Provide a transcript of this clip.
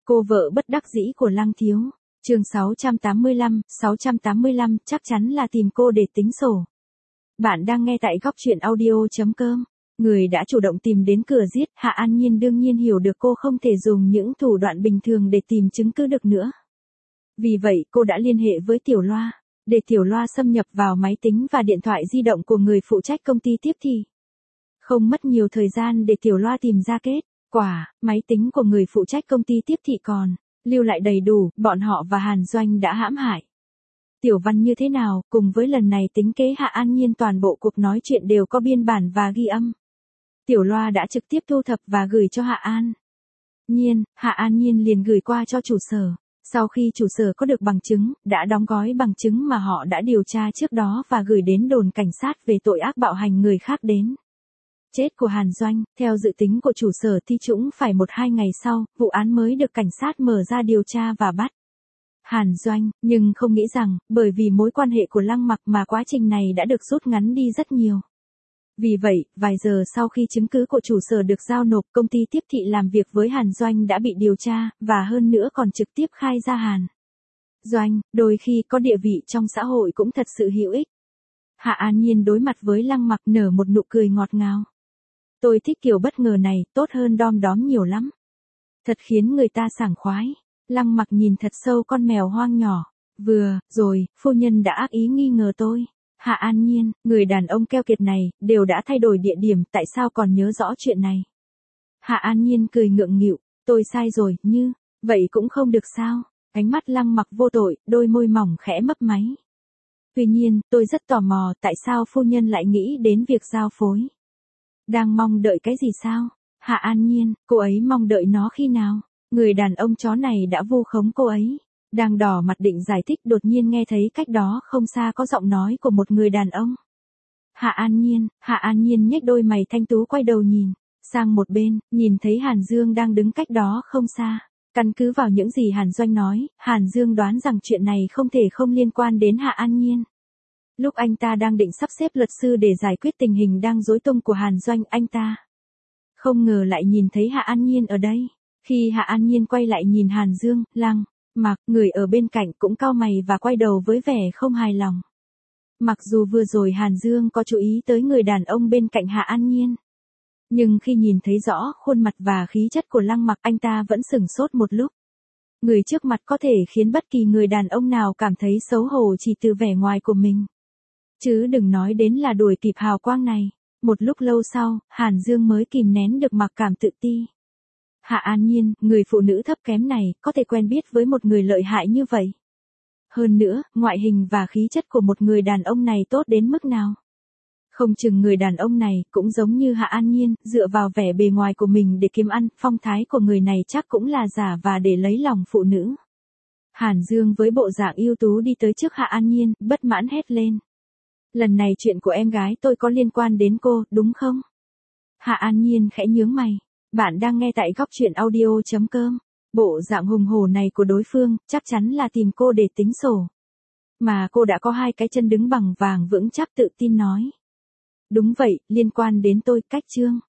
Cô vợ bất đắc dĩ của Lăng Thiếu. Chương 685, chắc chắn là tìm cô để tính sổ. Bạn đang nghe tại góc truyện audio.com. Người đã chủ động tìm đến cửa giết, Hạ An Nhiên đương nhiên hiểu được cô không thể dùng những thủ đoạn bình thường để tìm chứng cứ được nữa. Vì vậy cô đã liên hệ với Tiểu Loa, để Tiểu Loa xâm nhập vào máy tính và điện thoại di động của người phụ trách công ty tiếp thị. Không mất nhiều thời gian để Tiểu Loa tìm ra kết quả, máy tính của người phụ trách công ty tiếp thị còn lưu lại đầy đủ, bọn họ và Hàn Doanh đã hãm hại Tiểu Văn như thế nào, cùng với lần này tính kế Hạ An Nhiên, toàn bộ cuộc nói chuyện đều có biên bản và ghi âm. Tiểu Loa đã trực tiếp thu thập và gửi cho Hạ An Nhiên liền gửi qua cho chủ sở. Sau khi chủ sở có được bằng chứng, đã đóng gói bằng chứng mà họ đã điều tra trước đó và gửi đến đồn cảnh sát về tội ác bạo hành người khác đến chết của Hàn Doanh. Theo dự tính của chủ sở thì cũng phải 1-2 ngày sau, vụ án mới được cảnh sát mở ra điều tra và bắt Hàn Doanh, nhưng không nghĩ rằng, bởi vì mối quan hệ của Lăng Mặc mà quá trình này đã được rút ngắn đi rất nhiều. Vì vậy, vài giờ sau khi chứng cứ của chủ sở được giao nộp, công ty tiếp thị làm việc với Hàn Doanh đã bị điều tra, và hơn nữa còn trực tiếp khai ra Hàn Doanh, đôi khi có địa vị trong xã hội cũng thật sự hữu ích. Hạ An Nhiên đối mặt với Lăng Mặc nở một nụ cười ngọt ngào. Tôi thích kiểu bất ngờ này, tốt hơn đom đóm nhiều lắm. Thật khiến người ta sảng khoái. Lăng Mặc nhìn thật sâu con mèo hoang nhỏ. Vừa rồi, phu nhân đã ác ý nghi ngờ tôi. Hạ An Nhiên, người đàn ông keo kiệt này, đều đã thay đổi địa điểm, tại sao còn nhớ rõ chuyện này? Hạ An Nhiên cười ngượng nghịu, tôi sai rồi, như vậy cũng không được sao? Ánh mắt Lăng Mặc vô tội, đôi môi mỏng khẽ mấp máy. Tuy nhiên, tôi rất tò mò, tại sao phu nhân lại nghĩ đến việc giao phối? Đang mong đợi cái gì sao? Hạ An Nhiên, cô ấy mong đợi nó khi nào? Người đàn ông chó này đã vu khống cô ấy. Đang đỏ mặt định giải thích, đột nhiên nghe thấy cách đó không xa có giọng nói của một người đàn ông. Hạ An Nhiên nhếch đôi mày thanh tú quay đầu nhìn sang một bên, nhìn thấy Hàn Dương đang đứng cách đó không xa. Căn cứ vào những gì Hàn Doanh nói, Hàn Dương đoán rằng chuyện này không thể không liên quan đến Hạ An Nhiên. Lúc anh ta đang định sắp xếp luật sư để giải quyết tình hình đang rối tung của Hàn Doanh, anh ta không ngờ lại nhìn thấy Hạ An Nhiên ở đây. Khi Hạ An Nhiên quay lại nhìn Hàn Dương, Lăng Mặc, người ở bên cạnh cũng cau mày và quay đầu với vẻ không hài lòng. Mặc dù vừa rồi Hàn Dương có chú ý tới người đàn ông bên cạnh Hạ An Nhiên, nhưng khi nhìn thấy rõ khuôn mặt và khí chất của Lăng Mặc, anh ta vẫn sửng sốt một lúc. Người trước mặt có thể khiến bất kỳ người đàn ông nào cảm thấy xấu hổ chỉ từ vẻ ngoài của mình. Chứ đừng nói đến là đuổi kịp hào quang này. Một lúc lâu sau, Hàn Dương mới kìm nén được mặc cảm tự ti. Hạ An Nhiên, người phụ nữ thấp kém này, có thể quen biết với một người lợi hại như vậy. Hơn nữa, ngoại hình và khí chất của một người đàn ông này tốt đến mức nào. Không chừng người đàn ông này, cũng giống như Hạ An Nhiên, dựa vào vẻ bề ngoài của mình để kiếm ăn, phong thái của người này chắc cũng là giả và để lấy lòng phụ nữ. Hàn Dương với bộ dạng ưu tú đi tới trước Hạ An Nhiên, bất mãn hét lên. Lần này chuyện của em gái tôi có liên quan đến cô, đúng không? Hạ An Nhiên khẽ nhướng mày. Bạn đang nghe tại góc truyện audio.com. Bộ dạng hùng hổ này của đối phương, chắc chắn là tìm cô để tính sổ. Mà cô đã có hai cái chân đứng bằng vàng vững chắc, tự tin nói. Đúng vậy, liên quan đến tôi, cách chương.